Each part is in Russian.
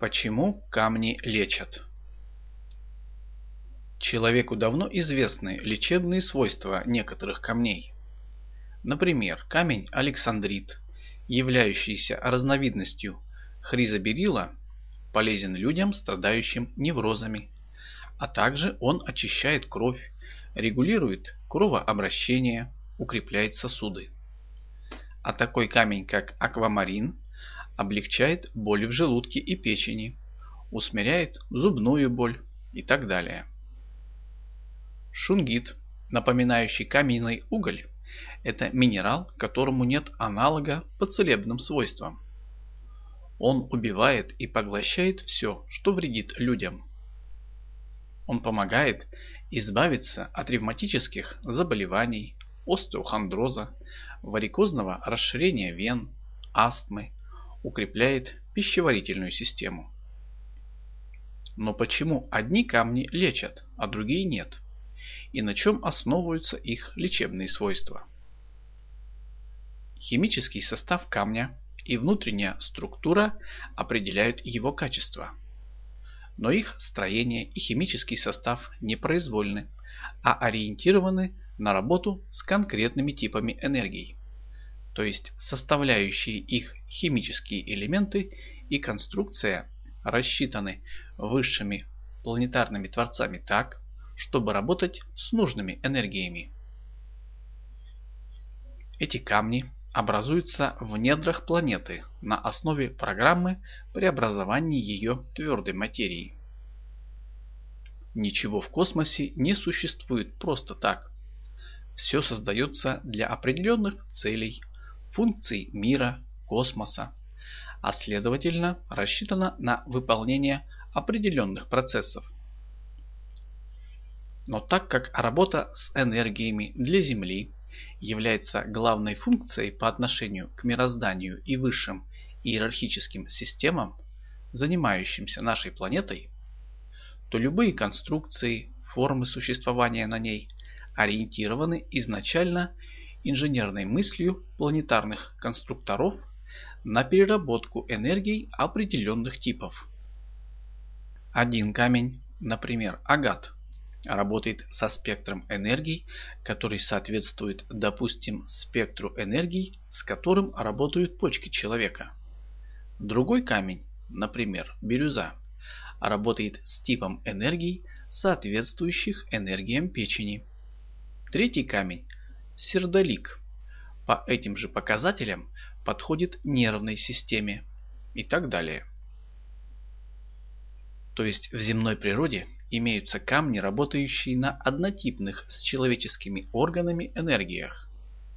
Почему камни лечат? Человеку давно известны лечебные свойства некоторых камней. Например, камень александрит, являющийся разновидностью хризоберилла, полезен людям, страдающим неврозами, а также он очищает кровь, регулирует кровообращение, укрепляет сосуды. А такой камень, как аквамарин, облегчает боли в желудке и печени, усмиряет зубную боль и так далее. Шунгит, напоминающий каменный уголь, это минерал, которому нет аналога по целебным свойствам. Он убивает и поглощает все, что вредит людям. Он помогает избавиться от ревматических заболеваний, остеохондроза, варикозного расширения вен, астмы, укрепляет пищеварительную систему. Но почему одни камни лечат, а другие нет? И на чем основываются их лечебные свойства? Химический состав камня и внутренняя структура определяют его качество. Но их строение и химический состав не произвольны, а ориентированы на работу с конкретными типами энергий. То есть составляющие их химические элементы и конструкция рассчитаны высшими планетарными творцами так, чтобы работать с нужными энергиями. Эти камни образуются в недрах планеты на основе программы преобразования ее твердой материи. Ничего в космосе не существует просто так. Все создается для определенных целей, функций мира, космоса, а следовательно рассчитано на выполнение определенных процессов. Но так как работа с энергиями для Земли является главной функцией по отношению к мирозданию и высшим иерархическим системам, занимающимся нашей планетой, то любые конструкции, формы существования на ней ориентированы изначально инженерной мыслью планетарных конструкторов на переработку энергий определенных типов. Один камень, например, агат, работает со спектром энергий, который соответствует, допустим, спектру энергий, с которым работают почки человека. Другой камень, например, бирюза, работает с типом энергий, соответствующих энергиям печени. Третий камень, сердолик, по этим же показателям подходит нервной системе и так далее. То есть в земной природе имеются камни, работающие на однотипных с человеческими органами энергиях.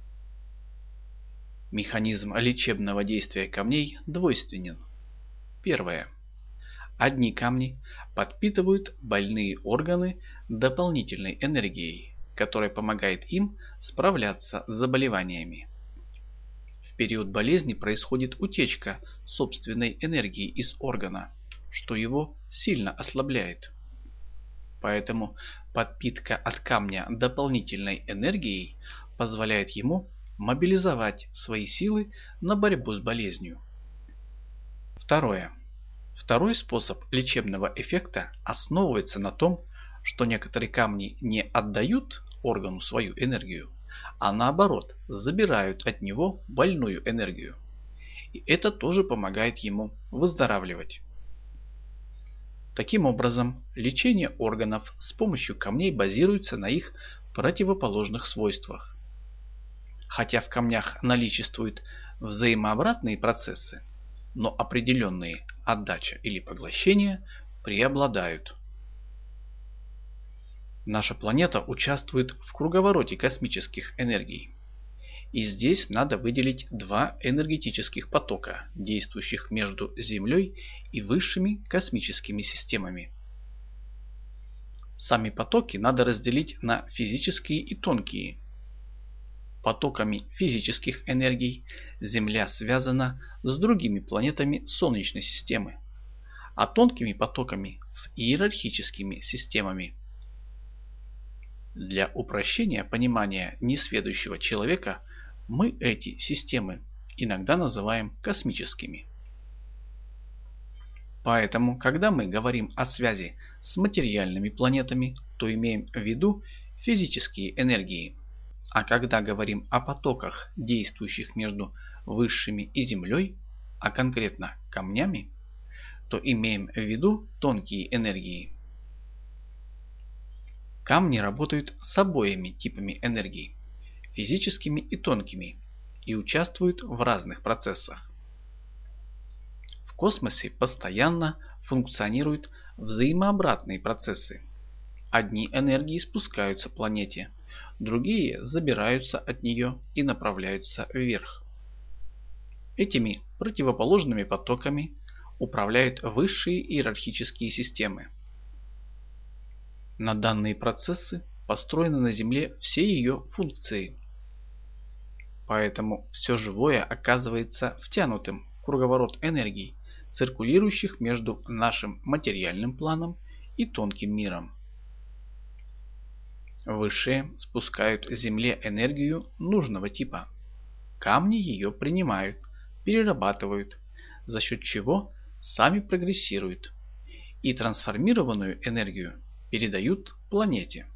Механизм лечебного действия камней двойственен. Первое. Одни камни подпитывают больные органы дополнительной энергией, которая помогает им справляться с заболеваниями. В период болезни происходит утечка собственной энергии из органа, что его сильно ослабляет. Поэтому подпитка от камня дополнительной энергией позволяет ему мобилизовать свои силы на борьбу с болезнью. Второе. Второй способ лечебного эффекта основывается на том, что некоторые камни не отдают органу свою энергию, а наоборот забирают от него больную энергию. И это тоже помогает ему выздоравливать. Таким образом, лечение органов с помощью камней базируется на их противоположных свойствах. Хотя в камнях наличествуют взаимообратные процессы, но определенные отдача или поглощение преобладают. Наша планета участвует в круговороте космических энергий. И здесь надо выделить два энергетических потока, действующих между Землей и высшими космическими системами. Сами потоки надо разделить на физические и тонкие. Потоками физических энергий Земля связана с другими планетами Солнечной системы, а тонкими потоками с иерархическими системами. Для упрощения понимания несведущего человека мы эти системы иногда называем космическими. Поэтому, когда мы говорим о связи с материальными планетами, то имеем в виду физические энергии. А когда говорим о потоках, действующих между высшими и Землей, а конкретно камнями, то имеем в виду тонкие энергии. Камни работают с обоими типами энергии, физическими и тонкими, и участвуют в разных процессах. В космосе постоянно функционируют взаимообратные процессы. Одни энергии спускаются к планете, другие забираются от нее и направляются вверх. Этими противоположными потоками управляют высшие иерархические системы. На данные процессы построены на Земле все ее функции. Поэтому все живое оказывается втянутым в круговорот энергий, циркулирующих между нашим материальным планом и тонким миром. Высшие спускают Земле энергию нужного типа. Камни ее принимают, перерабатывают, за счет чего сами прогрессируют, и трансформированную энергию передают планете.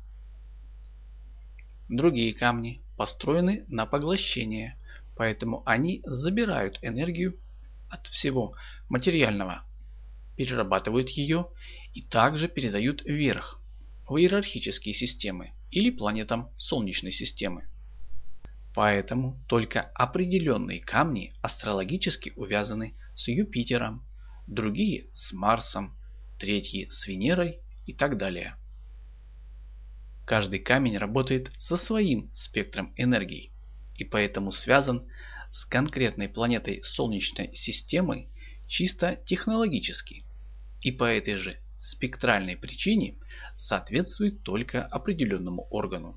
Другие камни построены на поглощение, поэтому они забирают энергию от всего материального, перерабатывают ее и также передают вверх, в иерархические системы или планетам Солнечной системы. Поэтому только определенные камни астрологически увязаны с Юпитером, другие с Марсом, третьи с Венерой и так далее. Каждый камень работает со своим спектром энергий и поэтому связан с конкретной планетой Солнечной системы чисто технологически, и по этой же спектральной причине соответствует только определенному органу.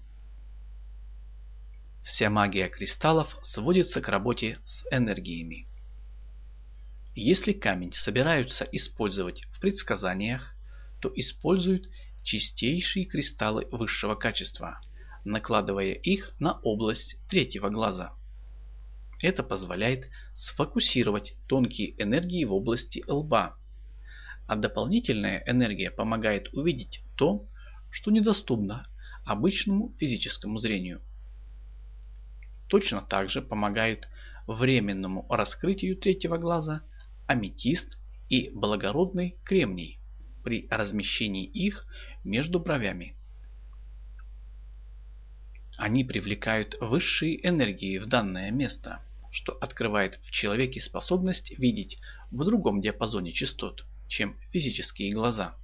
Вся магия кристаллов сводится к работе с энергиями. Если камень собираются использовать в предсказаниях, то используют чистейшие кристаллы высшего качества, накладывая их на область третьего глаза. Это позволяет сфокусировать тонкие энергии в области лба, а дополнительная энергия помогает увидеть то, что недоступно обычному физическому зрению. Точно так же помогают временному раскрытию третьего глаза аметист и благородный кремний при размещении их между бровями. Они привлекают высшие энергии в данное место, что открывает в человеке способность видеть в другом диапазоне частот, чем физические глаза.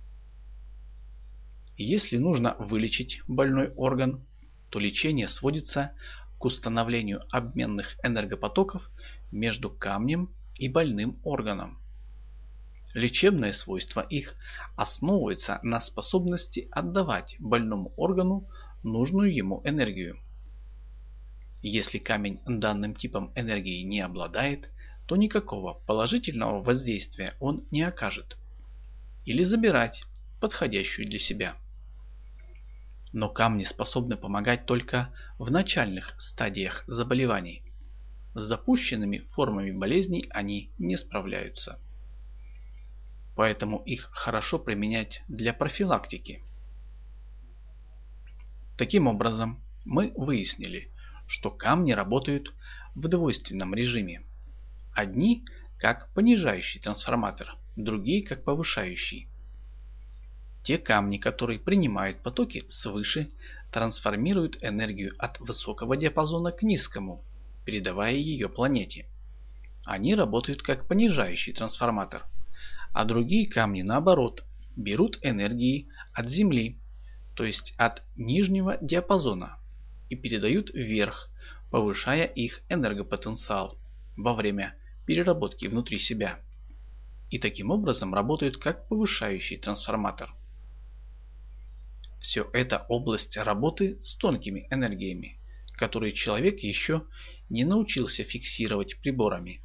Если нужно вылечить больной орган, то лечение сводится к установлению обменных энергопотоков между камнем и больным органом. Лечебное свойство их основывается на способности отдавать больному органу нужную ему энергию. Если камень данным типом энергии не обладает, то никакого положительного воздействия он не окажет. Или забирать подходящую для себя. Но камни способны помогать только в начальных стадиях заболеваний. С запущенными формами болезней они не справляются. Поэтому их хорошо применять для профилактики. Таким образом, мы выяснили, что камни работают в двойственном режиме. Одни как понижающий трансформатор, другие как повышающий. Те камни, которые принимают потоки свыше, трансформируют энергию от высокого диапазона к низкому, передавая ее планете. Они работают как понижающий трансформатор. А другие камни, наоборот, берут энергии от Земли, то есть от нижнего диапазона, и передают вверх, повышая их энергопотенциал во время переработки внутри себя. И таким образом работают как повышающий трансформатор. Все это область работы с тонкими энергиями, которые человек еще не научился фиксировать приборами.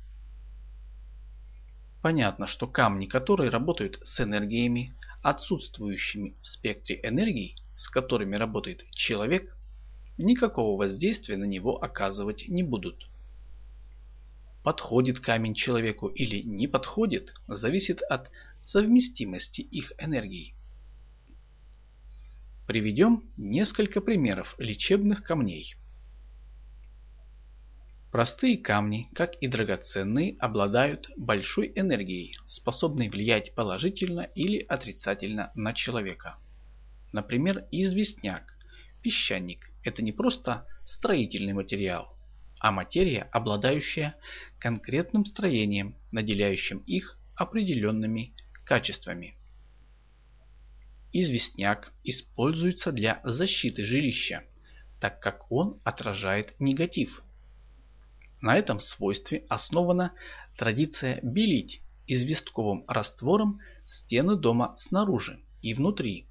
Понятно, что камни, которые работают с энергиями, отсутствующими в спектре энергий, с которыми работает человек, никакого воздействия на него оказывать не будут. Подходит камень человеку или не подходит, зависит от совместимости их энергий. Приведем несколько примеров лечебных камней. Простые камни, как и драгоценные, обладают большой энергией, способной влиять положительно или отрицательно на человека. Например, известняк, песчаник – это не просто строительный материал, а материя, обладающая конкретным строением, наделяющим их определенными качествами. Известняк используется для защиты жилища, так как он отражает негатив. На этом свойстве основана традиция белить известковым раствором стены дома снаружи и внутри.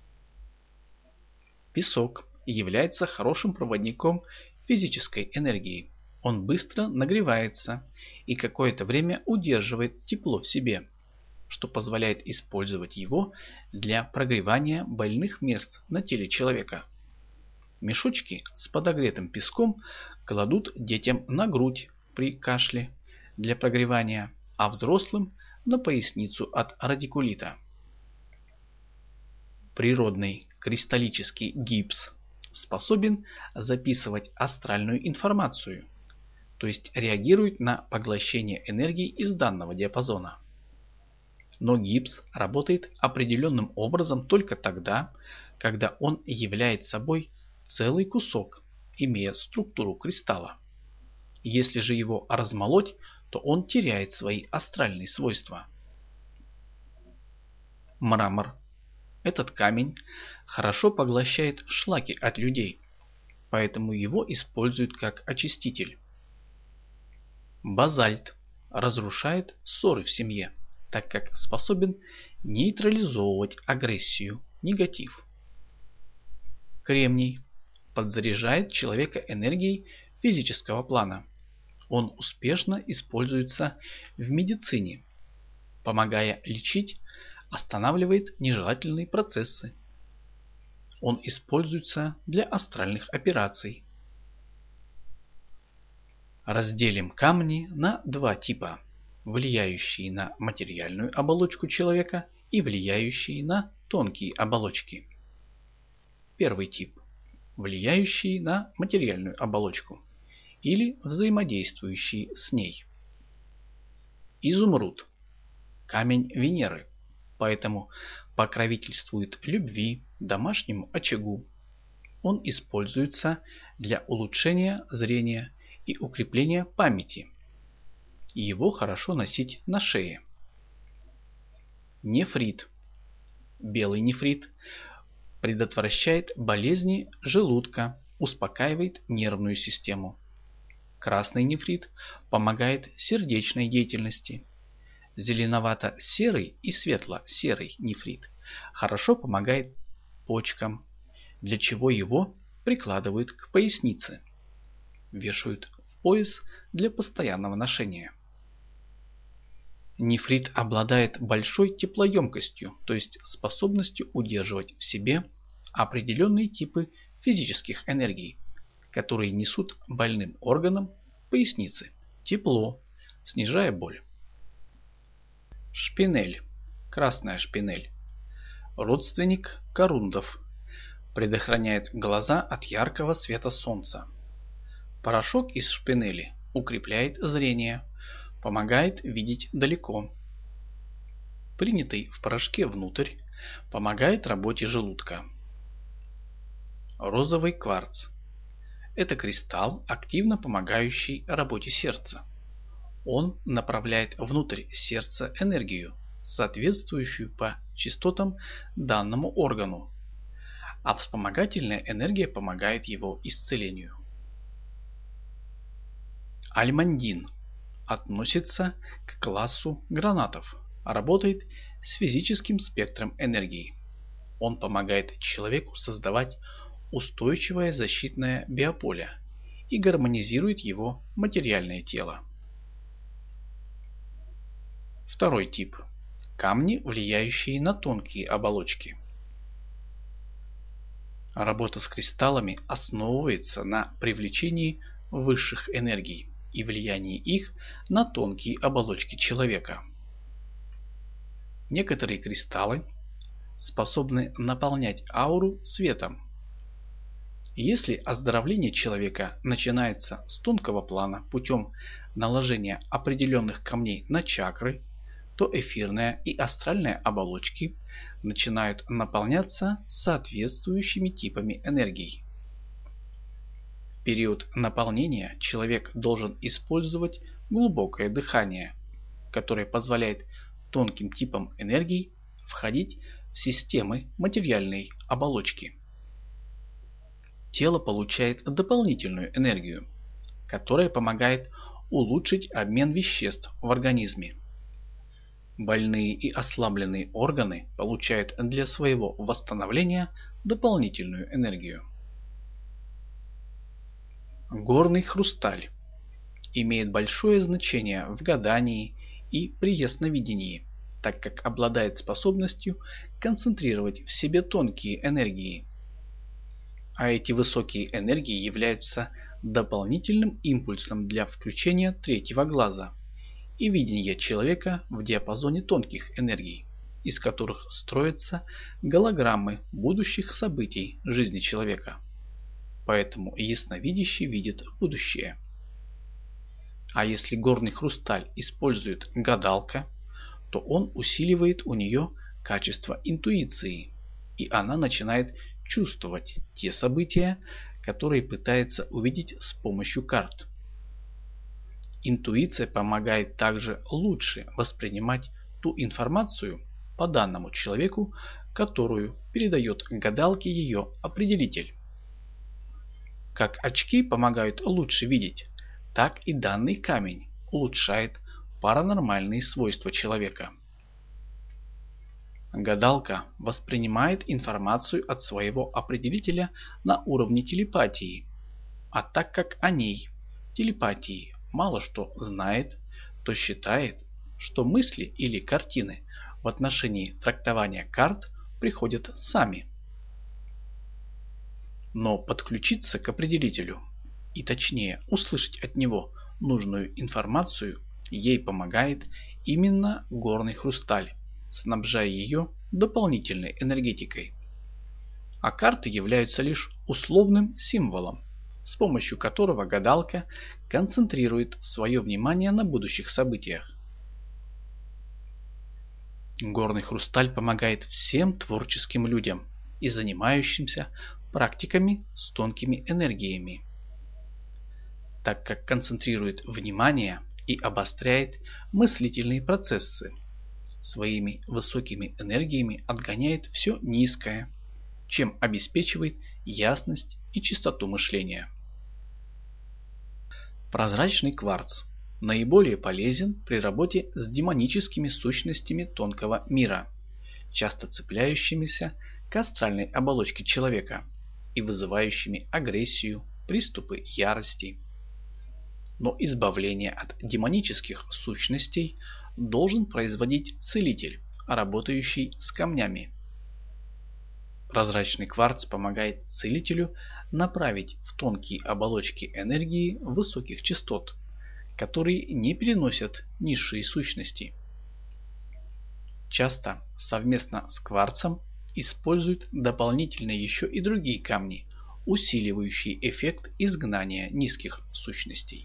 Песок является хорошим проводником физической энергии. Он быстро нагревается и какое-то время удерживает тепло в себе, что позволяет использовать его для прогревания больных мест на теле человека. Мешочки с подогретым песком кладут детям на грудь при кашле для прогревания, а взрослым на поясницу от радикулита. Природный кристаллический гипс способен записывать астральную информацию, то есть реагирует на поглощение энергии из данного диапазона. Но гипс работает определенным образом только тогда, когда он является собой целый кусок, имея структуру кристалла. Если же его размолоть, то он теряет свои астральные свойства. Мрамор. Этот камень хорошо поглощает шлаки от людей, поэтому его используют как очиститель. Базальт разрушает ссоры в семье, так как способен нейтрализовывать агрессию, негатив. Кремний подзаряжает человека энергией физического плана. Он успешно используется в медицине, помогая лечить, останавливает нежелательные процессы. Он используется для астральных операций. Разделим камни на два типа: влияющие на материальную оболочку человека и влияющие на тонкие оболочки. Первый тип – влияющие на материальную оболочку или взаимодействующие с ней. Изумруд – камень Венеры, поэтому покровительствует любви, домашнему очагу. Он используется для улучшения зрения и укрепления памяти. Его хорошо носить на шее. Нефрит. Белый нефрит предотвращает болезни желудка, успокаивает нервную систему. Красный нефрит помогает сердечной деятельности. Зеленовато-серый и светло-серый нефрит хорошо помогает почкам, для чего его прикладывают к пояснице. Вешают в пояс для постоянного ношения. Нефрит обладает большой теплоемкостью, то есть способностью удерживать в себе определенные типы физических энергий, которые несут больным органам поясницы тепло, снижая боль. Шпинель. Красная шпинель. Родственник корундов. Предохраняет глаза от яркого света солнца. Порошок из шпинели укрепляет зрение, помогает видеть далеко. Принятый в порошке внутрь помогает работе желудка. Розовый кварц. Это кристалл, активно помогающий работе сердца. Он направляет внутрь сердца энергию, соответствующую по частотам данному органу, а вспомогательная энергия помогает его исцелению. Альмандин относится к классу гранатов, работает с физическим спектром энергии. Он помогает человеку создавать устойчивое защитное биополе и гармонизирует его материальное тело. Второй тип – камни, влияющие на тонкие оболочки. Работа с кристаллами основывается на привлечении высших энергий, и влияние их на тонкие оболочки человека. Некоторые кристаллы способны наполнять ауру светом. Если оздоровление человека начинается с тонкого плана путем наложения определенных камней на чакры, то эфирная и астральная оболочки начинают наполняться соответствующими типами энергий. В период наполнения человек должен использовать глубокое дыхание, которое позволяет тонким типам энергий входить в системы материальной оболочки. Тело получает дополнительную энергию, которая помогает улучшить обмен веществ в организме. Больные и ослабленные органы получают для своего восстановления дополнительную энергию. Горный хрусталь имеет большое значение в гадании и при ясновидении, так как обладает способностью концентрировать в себе тонкие энергии. А эти высокие энергии являются дополнительным импульсом для включения третьего глаза и видения человека в диапазоне тонких энергий, из которых строятся голограммы будущих событий жизни человека. Поэтому ясновидящий видит будущее. А если горный хрусталь использует гадалка, то он усиливает у нее качество интуиции, и она начинает чувствовать те события, которые пытается увидеть с помощью карт. Интуиция помогает также лучше воспринимать ту информацию по данному человеку, которую передает гадалке ее определитель. Как очки помогают лучше видеть, так и данный камень улучшает паранормальные свойства человека. Гадалка воспринимает информацию от своего определителя на уровне телепатии, а так как о ней, телепатии, мало что знает, то считает, что мысли или картины в отношении трактования карт приходят сами. Но подключиться к определителю и точнее услышать от него нужную информацию ей помогает именно горный хрусталь, снабжая ее дополнительной энергетикой. А карты являются лишь условным символом, с помощью которого гадалка концентрирует свое внимание на будущих событиях. Горный хрусталь помогает всем творческим людям и занимающимся практиками с тонкими энергиями, так как концентрирует внимание и обостряет мыслительные процессы. Своими высокими энергиями отгоняет все низкое, чем обеспечивает ясность и чистоту мышления. Прозрачный кварц наиболее полезен при работе с демоническими сущностями тонкого мира, часто цепляющимися к астральной оболочке человека и вызывающими агрессию, приступы ярости. Но избавление от демонических сущностей должен производить целитель, работающий с камнями. Прозрачный кварц помогает целителю направить в тонкие оболочки энергии высоких частот, которые не переносят низшие сущности. Часто совместно с кварцем используют дополнительно еще и другие камни, усиливающие эффект изгнания низких сущностей.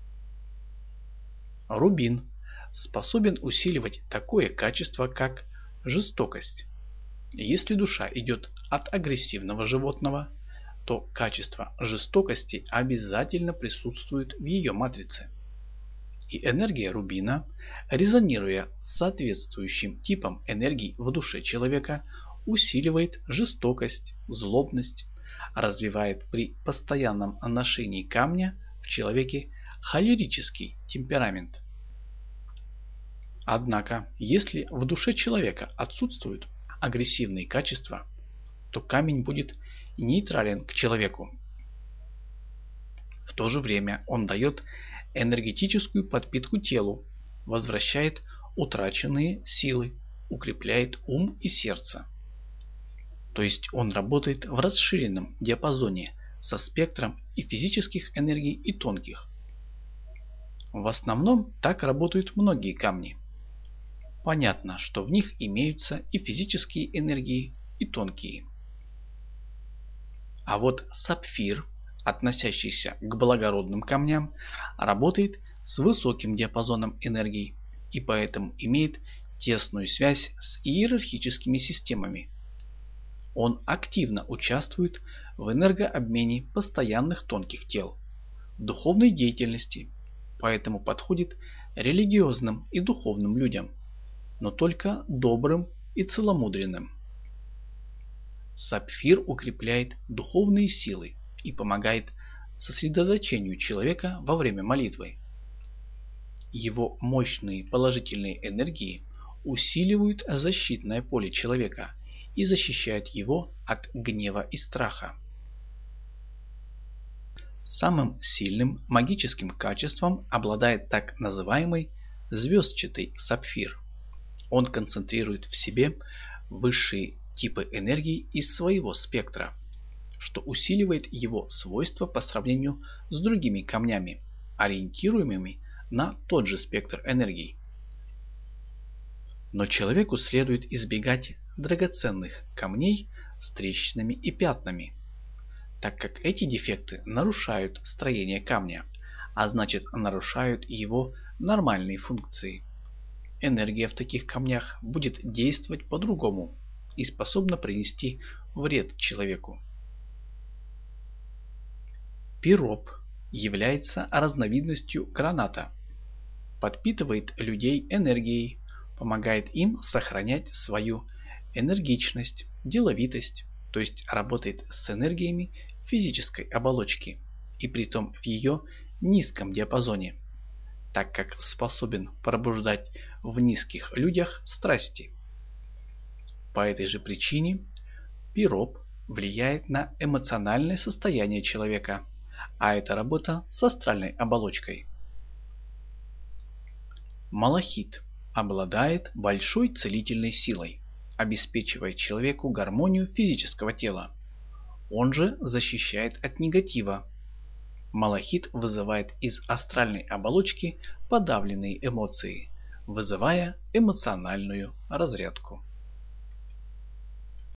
Рубин способен усиливать такое качество, как жестокость. Если душа идет от агрессивного животного, то качество жестокости обязательно присутствует в ее матрице. И энергия рубина, резонируя с соответствующим типом энергий в душе человека, усиливает жестокость, злобность, развивает при постоянном ношении камня в человеке холерический темперамент. Однако, если в душе человека отсутствуют агрессивные качества, то камень будет нейтрален к человеку. В то же время он дает энергетическую подпитку телу, возвращает утраченные силы, укрепляет ум и сердце. То есть он работает в расширенном диапазоне со спектром и физических энергий, и тонких. В основном так работают многие камни. Понятно, что в них имеются и физические энергии, и тонкие. А вот сапфир, относящийся к благородным камням, работает с высоким диапазоном энергий и поэтому имеет тесную связь с иерархическими системами. Он активно участвует в энергообмене постоянных тонких тел, в духовной деятельности, поэтому подходит религиозным и духовным людям, но только добрым и целомудренным. Сапфир укрепляет духовные силы и помогает сосредоточению человека во время молитвы. Его мощные положительные энергии усиливают защитное поле человека и защищают его от гнева и страха. Самым сильным магическим качеством обладает так называемый звездчатый сапфир. Он концентрирует в себе высшие типы энергии из своего спектра, что усиливает его свойства по сравнению с другими камнями, ориентируемыми на тот же спектр энергий. Но человеку следует избегать драгоценных камней с трещинами и пятнами, так как эти дефекты нарушают строение камня, а значит нарушают его нормальные функции. Энергия в таких камнях будет действовать по-другому и способна принести вред человеку. Пироп является разновидностью граната, подпитывает людей энергией, помогает им сохранять свою энергичность, деловитость, то есть работает с энергиями физической оболочки и притом в ее низком диапазоне, так как способен пробуждать в низких людях страсти. По этой же причине пироп влияет на эмоциональное состояние человека, а это работа с астральной оболочкой. Малахит обладает большой целительной силой, обеспечивая человеку гармонию физического тела. Он же защищает от негатива. Малахит вызывает из астральной оболочки подавленные эмоции, вызывая эмоциональную разрядку.